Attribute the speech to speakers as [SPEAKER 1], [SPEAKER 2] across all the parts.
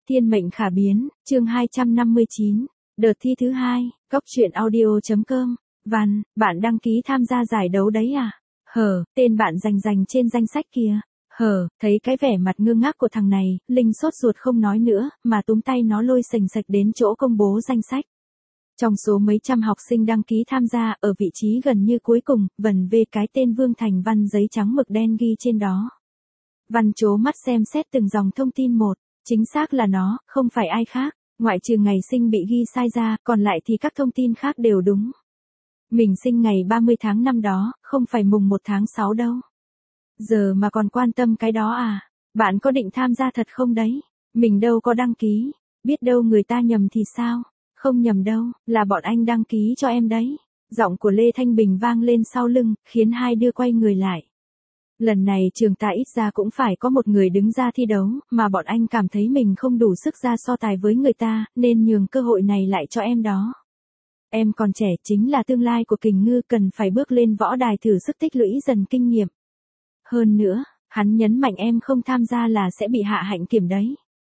[SPEAKER 1] Thiên mệnh khả biến, chương 259, đợt thi thứ 2, Cóc truyện audio.com. Văn, bạn đăng ký tham gia giải đấu đấy à? Tên bạn dành trên danh sách kia. Thấy cái vẻ mặt ngơ ngác của thằng này, Linh sốt ruột không nói nữa, mà túm tay nó lôi sành sạch đến chỗ công bố danh sách. Trong số mấy trăm học sinh đăng ký tham gia, ở vị trí gần như cuối cùng, vần về cái tên Vương Thành Văn giấy trắng mực đen ghi trên đó. Văn trố mắt xem xét từng dòng thông tin một, chính xác là nó, không phải ai khác, ngoại trừ ngày sinh bị ghi sai ra, còn lại thì các thông tin khác đều đúng. Mình sinh ngày 30 tháng 5 đó, không phải mùng 1 tháng 6 đâu. Giờ mà còn quan tâm cái đó à? Bạn có định tham gia thật không đấy? Mình đâu có đăng ký, biết đâu người ta nhầm thì sao? Không nhầm đâu, là bọn anh đăng ký cho em đấy. Giọng của Lê Thanh Bình vang lên sau lưng, khiến hai đứa quay người lại. Lần này trường ta ít ra cũng phải có một người đứng ra thi đấu, mà bọn anh cảm thấy mình không đủ sức ra so tài với người ta, nên nhường cơ hội này lại cho em đó. Em còn trẻ, chính là tương lai của Kình Ngư, cần phải bước lên võ đài thử sức tích lũy dần kinh nghiệm. Hơn nữa, hắn nhấn mạnh em không tham gia là sẽ bị hạ hạnh kiểm đấy.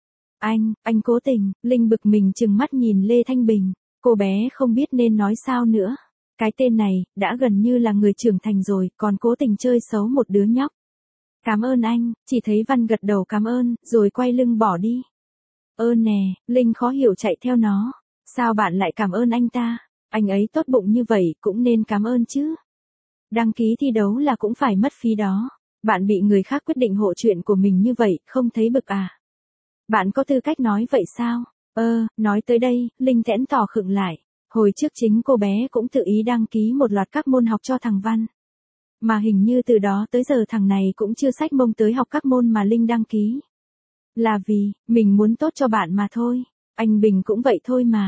[SPEAKER 1] Anh cố tình. Linh bực mình trừng mắt nhìn Lê Thanh Bình, cô bé không biết nên nói sao nữa. Cái tên này, đã gần như là người trưởng thành rồi, còn cố tình chơi xấu một đứa nhóc. Cảm ơn anh, chỉ thấy Văn gật đầu cảm ơn, rồi quay lưng bỏ đi. Nè, Linh khó hiểu chạy theo nó. Sao bạn lại cảm ơn anh ta? Anh ấy tốt bụng như vậy, cũng nên cảm ơn chứ. Đăng ký thi đấu là cũng phải mất phí đó. Bạn bị người khác quyết định hộ chuyện của mình như vậy, không thấy bực à? Bạn có tư cách nói vậy sao? Nói tới đây, Linh thẫn thỏ khựng lại. Hồi trước chính cô bé cũng tự ý đăng ký một loạt các môn học cho thằng Văn. Mà hình như từ đó tới giờ thằng này cũng chưa xách mông tới học các môn mà Linh đăng ký. Là vì, mình muốn tốt cho bạn mà thôi. Anh Bình cũng vậy thôi mà.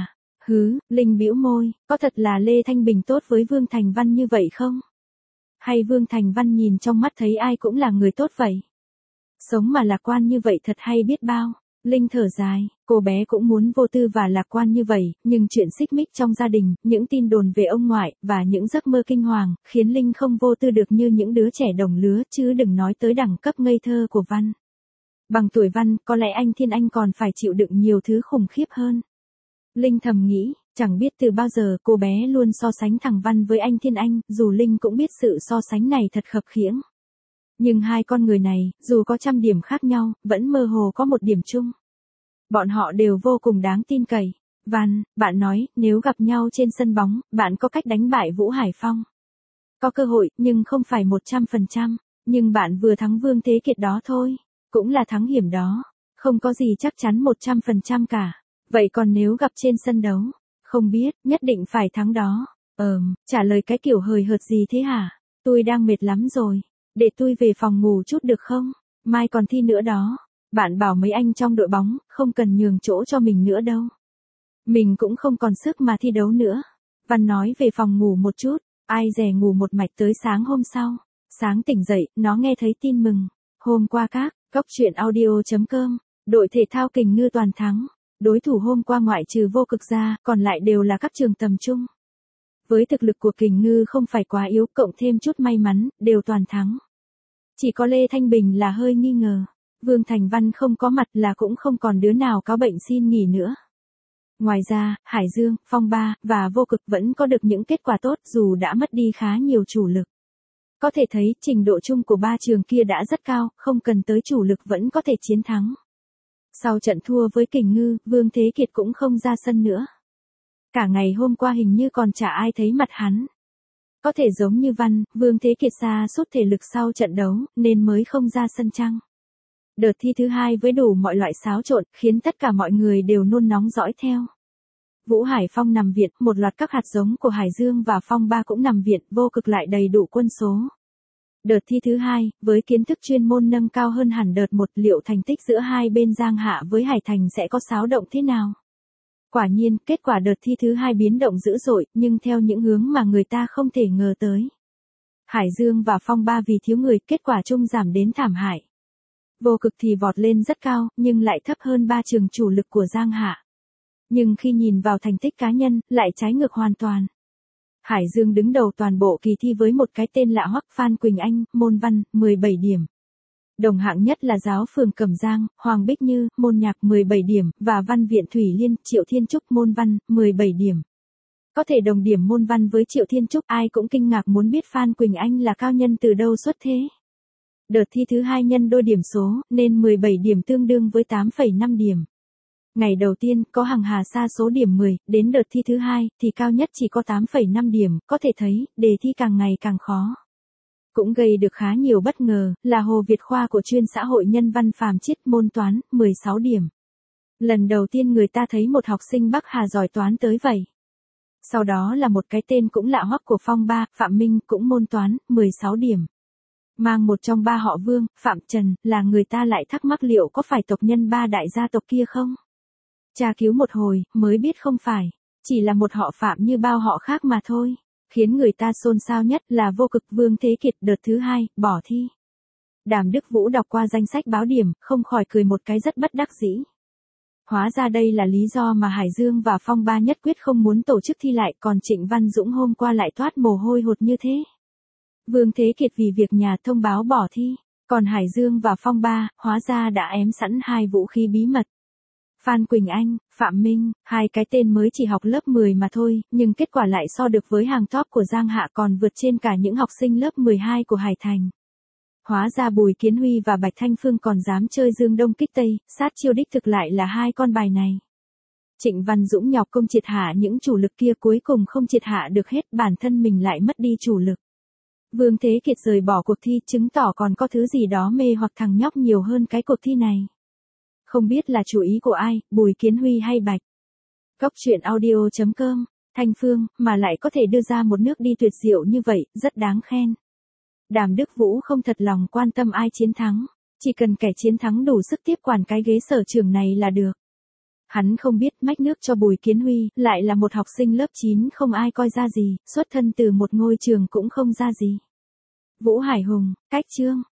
[SPEAKER 1] Linh bĩu môi, có thật là Lê Thanh Bình tốt với Vương Thành Văn như vậy không? Hay Vương Thành Văn nhìn trong mắt thấy ai cũng là người tốt vậy? Sống mà lạc quan như vậy thật hay biết bao. Linh thở dài, cô bé cũng muốn vô tư và lạc quan như vậy, nhưng chuyện xích mích trong gia đình, những tin đồn về ông ngoại, và những giấc mơ kinh hoàng, khiến Linh không vô tư được như những đứa trẻ đồng lứa, chứ đừng nói tới đẳng cấp ngây thơ của Văn. Bằng tuổi Văn, có lẽ anh Thiên Anh còn phải chịu đựng nhiều thứ khủng khiếp hơn. Linh thầm nghĩ, chẳng biết từ bao giờ cô bé luôn so sánh thằng Văn với anh Thiên Anh, dù Linh cũng biết sự so sánh này thật khập khiễng. Nhưng hai con người này, dù có trăm điểm khác nhau, vẫn mơ hồ có một điểm chung. Bọn họ đều vô cùng đáng tin cậy. Văn, bạn nói, nếu gặp nhau trên sân bóng, bạn có cách đánh bại Vũ Hải Phong. Có cơ hội, nhưng không phải 100%. Nhưng bạn vừa thắng Vương Thế Kiệt đó thôi. Cũng là thắng hiểm đó. Không có gì chắc chắn 100% cả. Vậy còn nếu gặp trên sân đấu? Không biết, nhất định phải thắng đó. Trả lời cái kiểu hời hợt gì thế hả? Tôi đang mệt lắm rồi. Để tôi về phòng ngủ chút được không? Mai còn thi nữa đó. Bạn bảo mấy anh trong đội bóng, không cần nhường chỗ cho mình nữa đâu. Mình cũng không còn sức mà thi đấu nữa. Văn nói về phòng ngủ một chút, ai dè ngủ một mạch tới sáng hôm sau. Sáng tỉnh dậy, nó nghe thấy tin mừng. Hôm qua Cóc truyện audio.com, đội thể thao Kình Ngư toàn thắng. Đối thủ hôm qua ngoại trừ Vô Cực ra, còn lại đều là các trường tầm trung. Với thực lực của Kình Ngư không phải quá yếu, cộng thêm chút may mắn, đều toàn thắng. Chỉ có Lê Thanh Bình là hơi nghi ngờ. Vương Thành Văn không có mặt là cũng không còn đứa nào có bệnh xin nghỉ nữa. Ngoài ra, Hải Dương, Phong Ba, và Vô Cực vẫn có được những kết quả tốt dù đã mất đi khá nhiều chủ lực. Có thể thấy, trình độ chung của ba trường kia đã rất cao, không cần tới chủ lực vẫn có thể chiến thắng. Sau trận thua với Kình Ngư, Vương Thế Kiệt cũng không ra sân nữa. Cả ngày hôm qua hình như còn chả ai thấy mặt hắn. Có thể giống như Văn, Vương Thế Kiệt sa sút thể lực sau trận đấu, nên mới không ra sân chăng? Đợt thi thứ 2 với đủ mọi loại xáo trộn, khiến tất cả mọi người đều nôn nóng dõi theo. Vũ Hải Phong nằm viện, một loạt các hạt giống của Hải Dương và Phong Ba cũng nằm viện, Vô Cực lại đầy đủ quân số. Đợt thi thứ 2, với kiến thức chuyên môn nâng cao hơn hẳn đợt 1, liệu thành tích giữa hai bên Giang Hạ với Hải Thành sẽ có xáo động thế nào? Quả nhiên, kết quả đợt thi thứ 2 biến động dữ dội, nhưng theo những hướng mà người ta không thể ngờ tới. Hải Dương và Phong Ba vì thiếu người, kết quả chung giảm đến thảm hại. Vô Cực thì vọt lên rất cao, nhưng lại thấp hơn ba trường chủ lực của Giang Hạ. Nhưng khi nhìn vào thành tích cá nhân, lại trái ngược hoàn toàn. Hải Dương đứng đầu toàn bộ kỳ thi với một cái tên lạ hoắc Phan Quỳnh Anh, môn văn, 17 điểm. Đồng hạng nhất là giáo phường Cẩm Giang, Hoàng Bích Như, môn nhạc 17 điểm, và văn viện Thủy Liên, Triệu Thiên Trúc môn văn, 17 điểm. Có thể đồng điểm môn văn với Triệu Thiên Trúc, ai cũng kinh ngạc muốn biết Phan Quỳnh Anh là cao nhân từ đâu xuất thế. Đợt thi thứ hai nhân đôi điểm số, nên 17 điểm tương đương với 8,5 điểm. Ngày đầu tiên, có hàng hà sa số điểm 10, đến đợt thi thứ hai, thì cao nhất chỉ có 8,5 điểm, có thể thấy, đề thi càng ngày càng khó. Cũng gây được khá nhiều bất ngờ, là Hồ Việt Khoa của chuyên xã hội nhân văn Phàm Chiết môn toán, 16 điểm. Lần đầu tiên người ta thấy một học sinh Bắc Hà giỏi toán tới vậy. Sau đó là một cái tên cũng lạ hoắc của Phong Ba, Phạm Minh, cũng môn toán, 16 điểm. Mang một trong ba họ Vương, Phạm Trần, là người ta lại thắc mắc liệu có phải tộc nhân ba đại gia tộc kia không? Tra cứu một hồi, mới biết không phải. Chỉ là một họ Phạm như bao họ khác mà thôi. Khiến người ta xôn xao nhất là Vô Cực Vương Thế Kiệt đợt thứ hai, bỏ thi. Đàm Đức Vũ đọc qua danh sách báo điểm, không khỏi cười một cái rất bất đắc dĩ. Hóa ra đây là lý do mà Hải Dương và Phong Ba nhất quyết không muốn tổ chức thi lại, còn Trịnh Văn Dũng hôm qua lại toát mồ hôi hột như thế. Vương Thế Kiệt vì việc nhà thông báo bỏ thi, còn Hải Dương và Phong Ba, hóa ra đã ém sẵn hai vũ khí bí mật. Phan Quỳnh Anh, Phạm Minh, hai cái tên mới chỉ học lớp 10 mà thôi, nhưng kết quả lại so được với hàng top của Giang Hạ, còn vượt trên cả những học sinh lớp 12 của Hải Thành. Hóa ra Bùi Kiến Huy và Bạch Thanh Phương còn dám chơi Dương Đông kích Tây, sát chiêu đích thực lại là hai con bài này. Trịnh Văn Dũng nhọc công triệt hạ những chủ lực kia, cuối cùng không triệt hạ được hết, bản thân mình lại mất đi chủ lực. Vương Thế Kiệt rời bỏ cuộc thi, chứng tỏ còn có thứ gì đó mê hoặc thằng nhóc nhiều hơn cái cuộc thi này. Không biết là chủ ý của ai, Bùi Kiến Huy hay Bạch. Góc truyện audio.com, Thanh Phương, mà lại có thể đưa ra một nước đi tuyệt diệu như vậy, rất đáng khen. Đàm Đức Vũ không thật lòng quan tâm ai chiến thắng, chỉ cần kẻ chiến thắng đủ sức tiếp quản cái ghế sở trường này là được. Hắn không biết mách nước cho Bùi Kiến Huy, lại là một học sinh lớp 9 không ai coi ra gì, xuất thân từ một ngôi trường cũng không ra gì. Vũ Hải Hùng, cách chương.